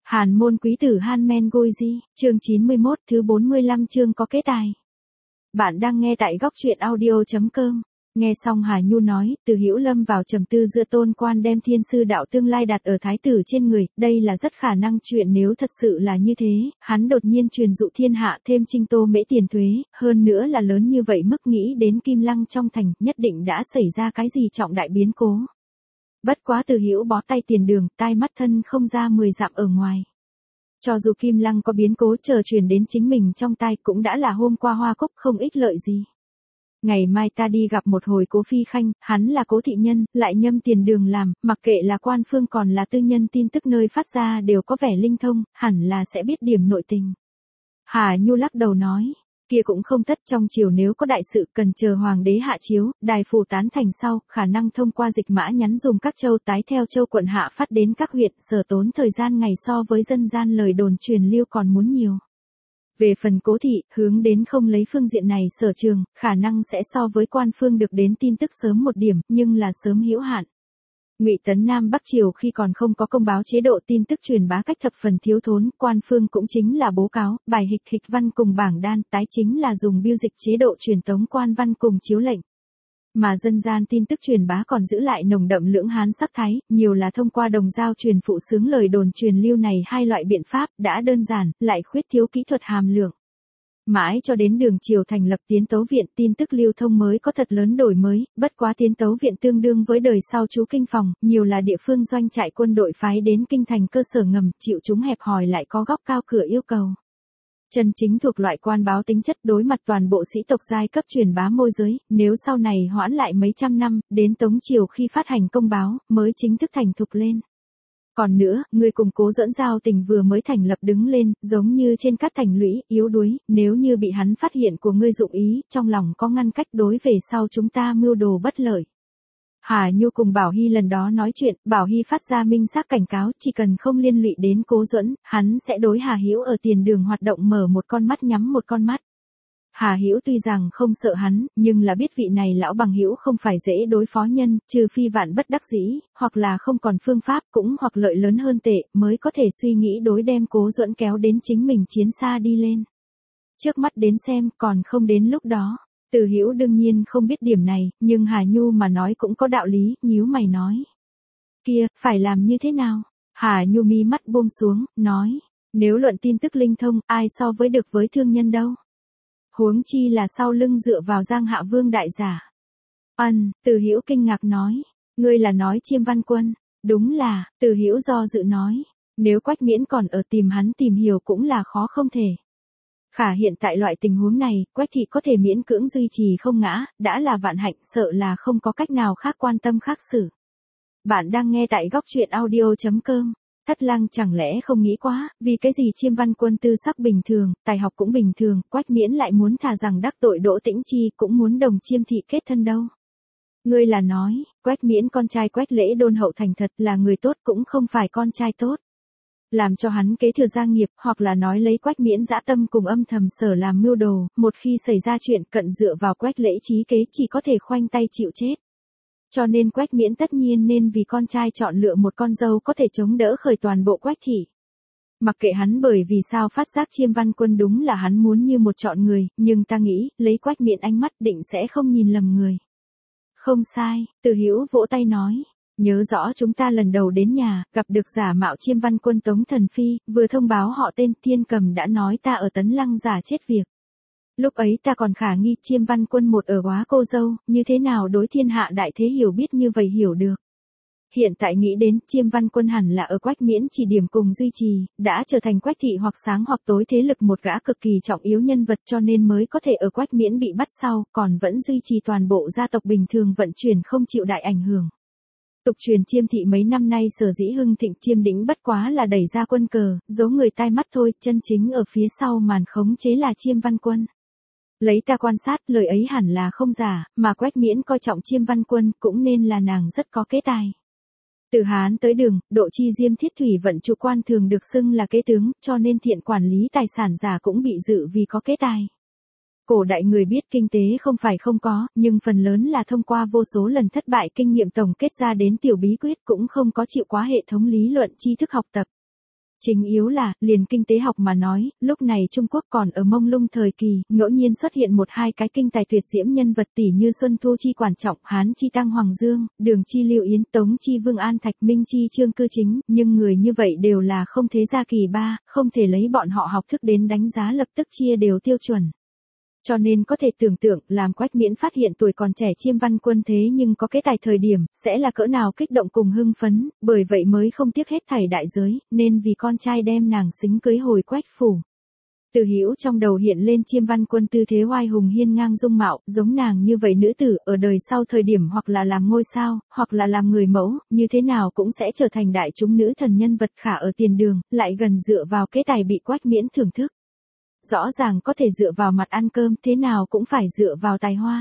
Hàn môn quý tử Hanmen Goji, chương 91, thứ 45 chương có kế tài. Bạn đang nghe tại góc truyện audio.com. Nghe xong Hà Nhu nói, Từ Hữu lâm vào trầm tư giữa Tôn Quan đem thiên sư đạo tương lai đặt ở thái tử trên người, đây là rất khả năng chuyện nếu thật sự là như thế, hắn đột nhiên truyền dụ thiên hạ thêm Trinh Tô Mễ tiền thuế, hơn nữa là lớn như vậy mức nghĩ đến Kim Lăng trong thành, nhất định đã xảy ra cái gì trọng đại biến cố. Bất quá Từ Hữu bó tay tiền đường, tai mắt thân không ra 10 dặm ở ngoài. Cho dù Kim Lăng có biến cố chờ truyền đến chính mình trong tai cũng đã là hôm qua Hoa Cúc không ích lợi gì. Ngày mai ta đi gặp một hồi Cố Phi Khanh, hắn là Cố thị nhân, lại nhâm tiền đường làm, mặc kệ là quan phương còn là tư nhân tin tức nơi phát ra đều có vẻ linh thông, hẳn là sẽ biết điểm nội tình. Hà Nhu lắc đầu nói, kia cũng không tất, trong triều nếu có đại sự cần chờ hoàng đế hạ chiếu, đài phủ tán thành sau, khả năng thông qua dịch mã nhắn dùng các châu tái theo châu quận hạ phát đến các huyện, sở tốn thời gian ngày so với dân gian lời đồn truyền lưu còn muốn nhiều. Về phần Cố thị, hướng đến không lấy phương diện này sở trường, khả năng sẽ so với quan phương được đến tin tức sớm một điểm, nhưng là sớm hữu hạn. Ngụy Tấn Nam Bắc Triều khi còn không có công báo chế độ tin tức truyền bá cách thập phần thiếu thốn, quan phương cũng chính là bố cáo, bài hịch văn cùng bảng đan, tái chính là dùng biêu dịch chế độ truyền tống quan văn cùng chiếu lệnh. Mà dân gian tin tức truyền bá còn giữ lại nồng đậm lưỡng hán sắc thái, nhiều là thông qua đồng dao truyền phụ xướng lời đồn truyền lưu này hai loại biện pháp, đã đơn giản, lại khuyết thiếu kỹ thuật hàm lượng. Mãi cho đến đường triều thành lập Tiến Tấu Viện, tin tức lưu thông mới có thật lớn đổi mới, bất quá Tiến Tấu Viện tương đương với đời sau chú kinh phòng, nhiều là địa phương doanh trại quân đội phái đến kinh thành cơ sở ngầm, chịu chúng hẹp hòi lại có góc cao cửa yêu cầu. Chân chính thuộc loại quan báo tính chất đối mặt toàn bộ sĩ tộc giai cấp truyền bá môi giới, nếu sau này hoãn lại mấy trăm năm, đến Tống Triều khi phát hành công báo, mới chính thức thành thục lên. Còn nữa, người cùng Cố Duẫn giao tình vừa mới thành lập đứng lên, giống như trên các thành lũy, yếu đuối, nếu như bị hắn phát hiện của ngươi dụng ý, trong lòng có ngăn cách đối về sau chúng ta mưu đồ bất lợi. Hà Nhu cùng Bảo Hy lần đó nói chuyện, Bảo Hy phát ra minh xác cảnh cáo, chỉ cần không liên lụy đến Cố Duẫn, hắn sẽ đối Hà Hữu ở tiền đường hoạt động mở một con mắt nhắm một con mắt. Hà Hữu tuy rằng không sợ hắn, nhưng là biết vị này lão bằng hữu không phải dễ đối phó nhân, trừ phi vạn bất đắc dĩ, hoặc là không còn phương pháp cũng hoặc lợi lớn hơn tệ, mới có thể suy nghĩ đối đem Cố Duẫn kéo đến chính mình chiến xa đi lên. Trước mắt đến xem, còn không đến lúc đó. Từ Hữu đương nhiên không biết điểm này, nhưng Hà Nhu mà nói cũng có đạo lý, nhíu mày nói. Kia, phải làm như thế nào? Hà Nhu mi mắt buông xuống, nói, nếu luận tin tức linh thông, ai so với được với thương nhân đâu? Huống chi là sau lưng dựa vào Giang Hạ Vương đại giả. Từ Hữu kinh ngạc nói, ngươi là nói Chiêm Văn Quân? Đúng là, Từ Hữu do dự nói, nếu Quách Miễn còn ở tìm hắn tìm hiểu cũng là khó không thể. Khả hiện tại loại tình huống này, Quách thị có thể miễn cưỡng duy trì không ngã, đã là vạn hạnh, sợ là không có cách nào khác quan tâm khác xử. Bạn đang nghe tại góc truyện audio.com. Thất Lăng chẳng lẽ không nghĩ quá, vì cái gì Chiêm Văn Quân tư sắc bình thường, tài học cũng bình thường, Quách Miễn lại muốn thà rằng đắc tội Đỗ Tĩnh Chi cũng muốn đồng Chiêm thị kết thân đâu. Ngươi là nói, Quách Miễn con trai Quách Lễ đôn hậu thành thật là người tốt cũng không phải con trai tốt. Làm cho hắn kế thừa gia nghiệp, hoặc là nói lấy Quách Miễn dã tâm cùng âm thầm sở làm mưu đồ, một khi xảy ra chuyện cận dựa vào Quách Lễ chí kế chỉ có thể khoanh tay chịu chết. Cho nên Quách Miễn tất nhiên nên vì con trai chọn lựa một con dâu có thể chống đỡ khởi toàn bộ Quách thị. Mặc kệ hắn bởi vì sao phát giác Chiêm Văn Quân đúng là hắn muốn như một chọn người, nhưng ta nghĩ, lấy Quách Miễn ánh mắt định sẽ không nhìn lầm người. Không sai, Từ Hữu vỗ tay nói. Nhớ rõ chúng ta lần đầu đến nhà, gặp được giả mạo Chiêm Văn Quân Tống Thần Phi, vừa thông báo họ tên Thiên Cầm đã nói ta ở Tấn Lăng giả chết việc. Lúc ấy ta còn khả nghi Chiêm Văn Quân một ở Góa cô dâu, như thế nào đối thiên hạ đại thế hiểu biết như vậy hiểu được. Hiện tại nghĩ đến Chiêm Văn Quân hẳn là ở Quách Miễn chỉ điểm cùng duy trì, đã trở thành Quách thị hoặc sáng hoặc tối thế lực một gã cực kỳ trọng yếu nhân vật cho nên mới có thể ở Quách Miễn bị bắt sau, còn vẫn duy trì toàn bộ gia tộc bình thường vận chuyển không chịu đại ảnh hưởng. Tục truyền Chiêm thị mấy năm nay sở dĩ hưng thịnh Chiêm đỉnh bất quá là đẩy ra quân cờ, giấu người tai mắt thôi, chân chính ở phía sau màn khống chế là Chiêm Văn Quân. Lấy ta quan sát, lời ấy hẳn là không giả, mà Quách Miễn coi trọng Chiêm Văn Quân cũng nên là nàng rất có kế tài. Từ Hán tới Đường, Độ Chi Diêm Thiết Thủy vận trụ quan thường được xưng là kế tướng, cho nên thiện quản lý tài sản giả cũng bị dự vì có kế tài. Cổ đại người biết kinh tế không phải không có, nhưng phần lớn là thông qua vô số lần thất bại kinh nghiệm tổng kết ra đến tiểu bí quyết cũng không có chịu quá hệ thống lý luận tri thức học tập. Chính yếu là, liền kinh tế học mà nói, lúc này Trung Quốc còn ở mông lung thời kỳ, ngẫu nhiên xuất hiện một hai cái kinh tài tuyệt diễm nhân vật tỷ như Xuân Thu Chi Quản Trọng, Hán Chi Tăng Hoàng Dương, Đường Chi Lưu Yến, Tống Chi Vương An Thạch, Minh Chi Trương Cư Chính, nhưng người như vậy đều là không thế gia kỳ ba, không thể lấy bọn họ học thức đến đánh giá lập tức chia đều tiêu chuẩn. Cho nên có thể tưởng tượng, làm Quách Miễn phát hiện tuổi còn trẻ Chiêm Văn Quân thế nhưng có cái tài thời điểm, sẽ là cỡ nào kích động cùng hưng phấn, bởi vậy mới không tiếc hết thảy đại giới, nên vì con trai đem nàng xính cưới hồi Quách phủ. Từ Hữu trong đầu hiện lên Chiêm Văn Quân tư thế oai hùng hiên ngang dung mạo, giống nàng như vậy nữ tử, ở đời sau thời điểm hoặc là làm ngôi sao, hoặc là làm người mẫu, như thế nào cũng sẽ trở thành đại chúng nữ thần nhân vật khả ở tiền đường, lại gần dựa vào kế tài bị Quách Miễn thưởng thức. Rõ ràng có thể dựa vào mặt ăn cơm, thế nào cũng phải dựa vào tài hoa.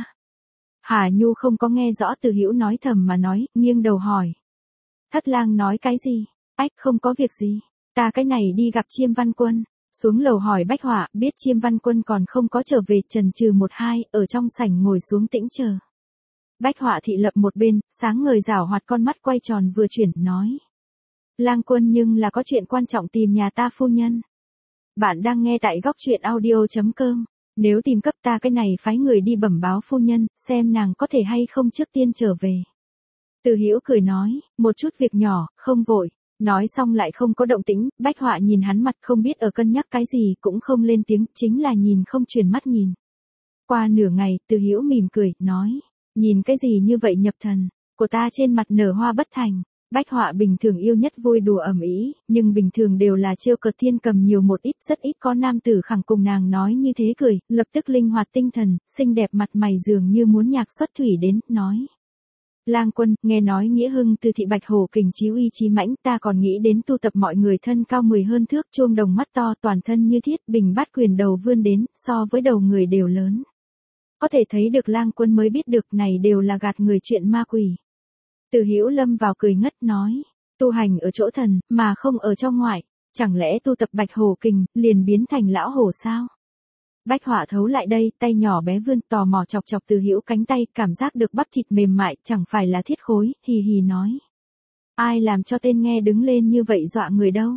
Hà Nhu không có nghe rõ Từ Hữu nói thầm mà nói, nghiêng đầu hỏi. Thất lang nói cái gì? Ách, không có việc gì. Ta cái này đi gặp Chiêm Văn Quân. Xuống lầu hỏi Bách Họa, biết Chiêm Văn Quân còn không có trở về, chần chừ một hai, ở trong sảnh ngồi xuống tĩnh chờ. Bách Họa thị lập một bên, sáng ngời rảo hoạt con mắt quay tròn vừa chuyển, nói. Lang Quân nhưng là có chuyện quan trọng tìm nhà ta phu nhân. Bạn đang nghe tại góc truyện audio.com. Nếu tìm cấp ta cái này phái người đi bẩm báo phu nhân, xem nàng có thể hay không trước tiên trở về. Từ Hữu cười nói, một chút việc nhỏ, không vội. Nói xong lại không có động tĩnh, Bách Họa nhìn hắn mặt không biết ở cân nhắc cái gì, cũng không lên tiếng, chính là nhìn không chuyển mắt nhìn. Qua nửa ngày, Từ Hữu mỉm cười, nói, nhìn cái gì như vậy nhập thần, của ta trên mặt nở hoa bất thành. Bách Họa bình thường yêu nhất vui đùa ầm ĩ, nhưng bình thường đều là trêu cợt Thiên Cầm nhiều một ít, rất ít có nam tử khẳng cùng nàng nói như thế cười, lập tức linh hoạt tinh thần, xinh đẹp mặt mày dường như muốn nhạc xuất thủy đến, nói. Lang Quân, nghe nói Nghĩa Hưng từ thị Bạch Hổ kình chí uy chí mãnh, ta còn nghĩ đến tu tập mọi người thân cao 10 hơn thước, chuông đồng mắt to, toàn thân như thiết, bình bát quyền đầu vươn đến, so với đầu người đều lớn. Có thể thấy được Lang Quân mới biết được này đều là gạt người chuyện ma quỷ. Từ Hữu lâm vào cười ngất nói, tu hành ở chỗ thần, mà không ở trong ngoại, chẳng lẽ tu tập Bạch Hổ kình, liền biến thành lão hổ sao? Bách Họa thấu lại đây, tay nhỏ bé vươn tò mò chọc chọc Từ Hữu cánh tay, cảm giác được bắp thịt mềm mại, chẳng phải là thiết khối, hì hì nói. Ai làm cho tên nghe đứng lên như vậy dọa người đâu?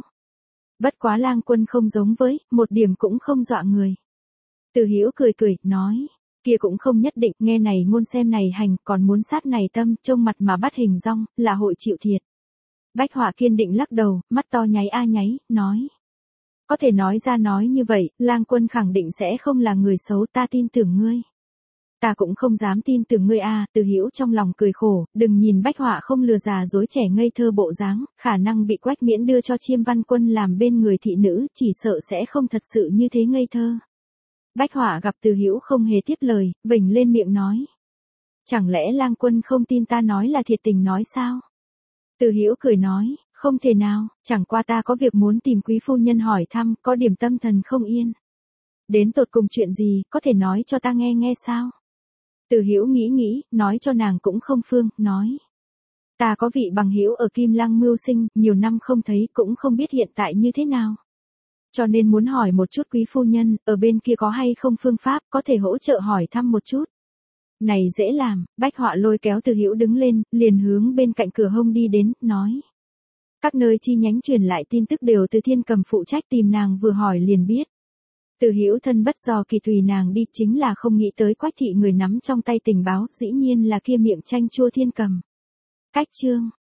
Bất quá Lang Quân không giống với, một điểm cũng không dọa người. Từ Hữu cười cười, nói. Kia cũng không nhất định, nghe này ngôn xem này hành, còn muốn sát này tâm, trông mặt mà bắt hình dong, là hội chịu thiệt. Bách Họa kiên định lắc đầu, mắt to nháy a nháy, nói. Có thể nói ra nói như vậy, Lang Quân khẳng định sẽ không là người xấu, ta tin tưởng ngươi. Ta cũng không dám tin tưởng ngươi a. Từ Hữu trong lòng cười khổ, đừng nhìn Bách Họa không lừa già dối trẻ ngây thơ bộ dáng, khả năng bị Quách Miễn đưa cho Chiêm Văn Quân làm bên người thị nữ, chỉ sợ sẽ không thật sự như thế ngây thơ. Bách Họa gặp Từ Hữu không hề tiếp lời, vểnh lên miệng nói. Chẳng lẽ Lang Quân không tin ta nói là thiệt tình nói sao? Từ Hữu cười nói, không thể nào, chẳng qua ta có việc muốn tìm quý phu nhân hỏi thăm, có điểm tâm thần không yên. Đến tột cùng chuyện gì, có thể nói cho ta nghe nghe sao? Từ Hữu nghĩ, nói cho nàng cũng không phương, nói. Ta có vị bằng hữu ở Kim Lăng mưu sinh, nhiều năm không thấy, cũng không biết hiện tại như thế nào. Cho nên muốn hỏi một chút quý phu nhân, ở bên kia có hay không phương pháp, có thể hỗ trợ hỏi thăm một chút. Này dễ làm, Bách Họa lôi kéo Từ Hữu đứng lên, liền hướng bên cạnh cửa hông đi đến, nói. Các nơi chi nhánh truyền lại tin tức đều từ Thiên Cầm phụ trách, tìm nàng vừa hỏi liền biết. Từ Hữu thân bất do kỳ tùy nàng đi, chính là không nghĩ tới Quách thị người nắm trong tay tình báo, dĩ nhiên là kia miệng chanh chua Thiên Cầm. Cách chương